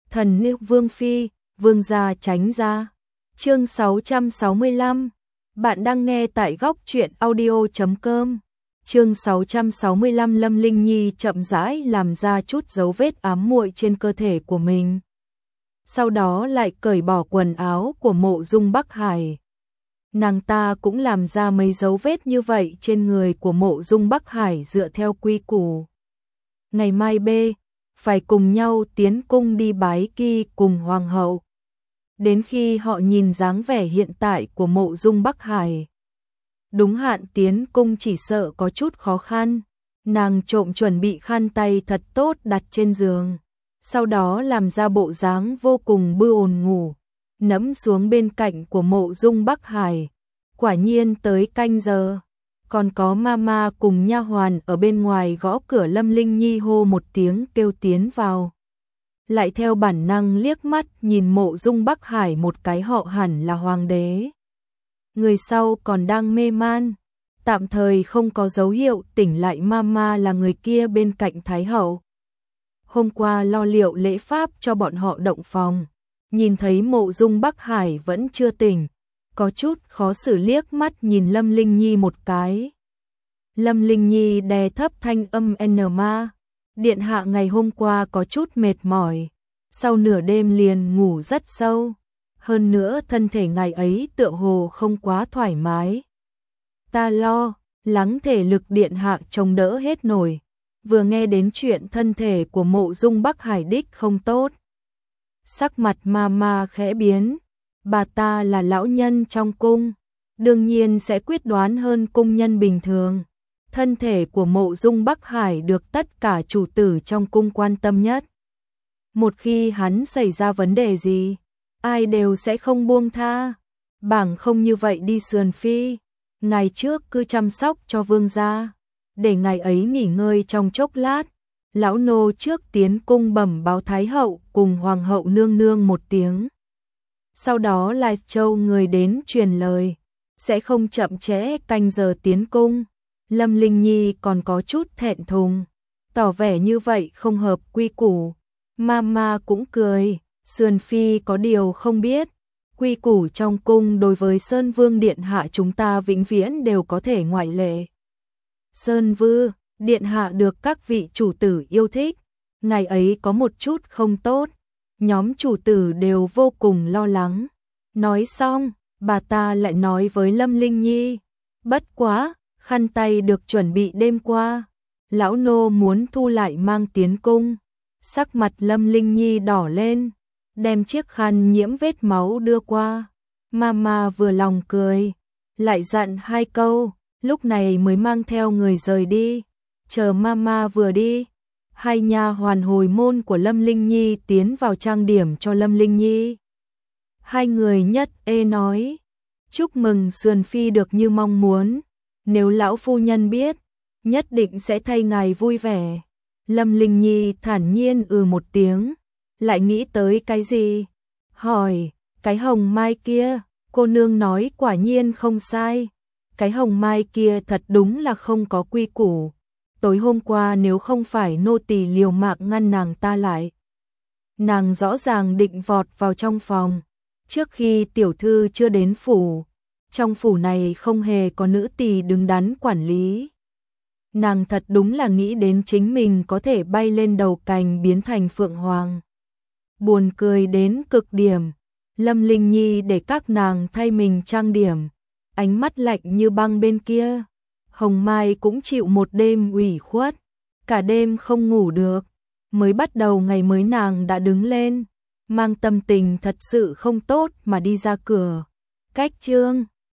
Thần nữ Vương Phi, Vương gia tránh ra. Chương 665. Bạn đang nghe tại góc truyện audio.com. Chương 665. Lâm Linh Nhi chậm rãi làm ra chút dấu vết ám muội trên cơ thể của mình. Sau đó lại cởi bỏ quần áo của Mộ Dung Bắc Hải. Nàng ta cũng làm ra mấy dấu vết như vậy trên người của Mộ Dung Bắc Hải dựa theo quy củ. Ngày mai phải cùng nhau tiến cung đi bái Ki cùng Hoàng hậu. Đến khi họ nhìn dáng vẻ hiện tại của Mộ Dung Bắc Hải, đúng hạn tiến cung chỉ sợ có chút khó khăn. Nàng trộm chuẩn bị khăn tay thật tốt đặt trên giường, sau đó làm ra bộ dáng vô cùng bư ồn ngủ, nẫm xuống bên cạnh của Mộ Dung Bắc Hải. Quả nhiên tới canh giờ, còn có mama cùng nha hoàn ở bên ngoài gõ cửa. Lâm Linh Nhi hô một tiếng kêu tiến vào, lại theo bản năng liếc mắt nhìn Mộ Dung Bắc Hải một cái, họ hẳn là hoàng đế. Người sau còn đang mê man, tạm thời không có dấu hiệu tỉnh lại. Mama là người kia bên cạnh Thái hậu, hôm qua lo liệu lễ pháp cho bọn họ động phòng, nhìn thấy Mộ Dung Bắc Hải vẫn chưa tỉnh, có chút khó xử liếc mắt nhìn Lâm Linh Nhi một cái. Lâm Linh Nhi đè thấp thanh âm ma, điện hạ ngày hôm qua có chút mệt mỏi, sau nửa đêm liền ngủ rất sâu, hơn nữa thân thể ngày ấy tựa hồ không quá thoải mái. Ta lo lắng thể lực điện hạ chống đỡ hết nổi. Vừa nghe đến chuyện thân thể của Mộ Dung Bắc Hải đích không tốt, sắc mặt mama khẽ biến. Bà ta là lão nhân trong cung, đương nhiên sẽ quyết đoán hơn cung nhân bình thường. Thân thể của Mộ Dung Bắc Hải được tất cả chủ tử trong cung quan tâm nhất. Một khi hắn xảy ra vấn đề gì, ai đều sẽ không buông tha. Bảng không như vậy đi Sườn Phi, ngày trước cứ chăm sóc cho vương gia, để ngày ấy nghỉ ngơi trong chốc lát. Lão nô trước tiến cung bẩm báo Thái hậu cùng Hoàng hậu nương nương một tiếng. Sau đó Lai Châu người đến truyền lời, sẽ không chậm trễ canh giờ tiến cung. Lâm Linh Nhi còn có chút thẹn thùng, tỏ vẻ như vậy không hợp quy củ. Mama cũng cười, Sườn Phi có điều không biết, quy củ trong cung đối với Sơn Vương điện hạ chúng ta vĩnh viễn đều có thể ngoại lệ. Sơn Vương điện hạ được các vị chủ tử yêu thích, ngày ấy có một chút không tốt, nhóm chủ tử đều vô cùng lo lắng. Nói xong, bà ta lại nói với Lâm Linh Nhi, bất quá, khăn tay được chuẩn bị đêm qua, lão nô muốn thu lại mang tiến cung. Sắc mặt Lâm Linh Nhi đỏ lên, đem chiếc khăn nhiễm vết máu đưa qua. Mama vừa lòng cười, lại dặn hai câu, lúc này mới mang theo người rời đi. Chờ mama vừa đi, hai nha hoàn hồi môn của Lâm Linh Nhi tiến vào trang điểm cho Lâm Linh Nhi. Hai người nhất nói, chúc mừng Sườn Phi được như mong muốn, nếu lão phu nhân biết, nhất định sẽ thay ngài vui vẻ. Lâm Linh Nhi thản nhiên một tiếng, lại nghĩ tới cái gì? Hỏi, cái hồng mai kia, cô nương nói quả nhiên không sai. Cái hồng mai kia thật đúng là không có quy củ. Tối hôm qua nếu không phải nô tỳ liều mạng ngăn nàng ta lại, nàng rõ ràng định vọt vào trong phòng. Trước khi tiểu thư chưa đến phủ, trong phủ này không hề có nữ tỳ đứng đắn quản lý. Nàng thật đúng là nghĩ đến chính mình có thể bay lên đầu cành biến thành phượng hoàng. Buồn cười đến cực điểm. Lâm Linh Nhi để các nàng thay mình trang điểm, ánh mắt lạnh như băng bên kia. Hồng Mai cũng chịu một đêm ủy khuất, cả đêm không ngủ được. Mới bắt đầu ngày mới nàng đã đứng lên, mang tâm tình thật sự không tốt mà đi ra cửa. Cách chương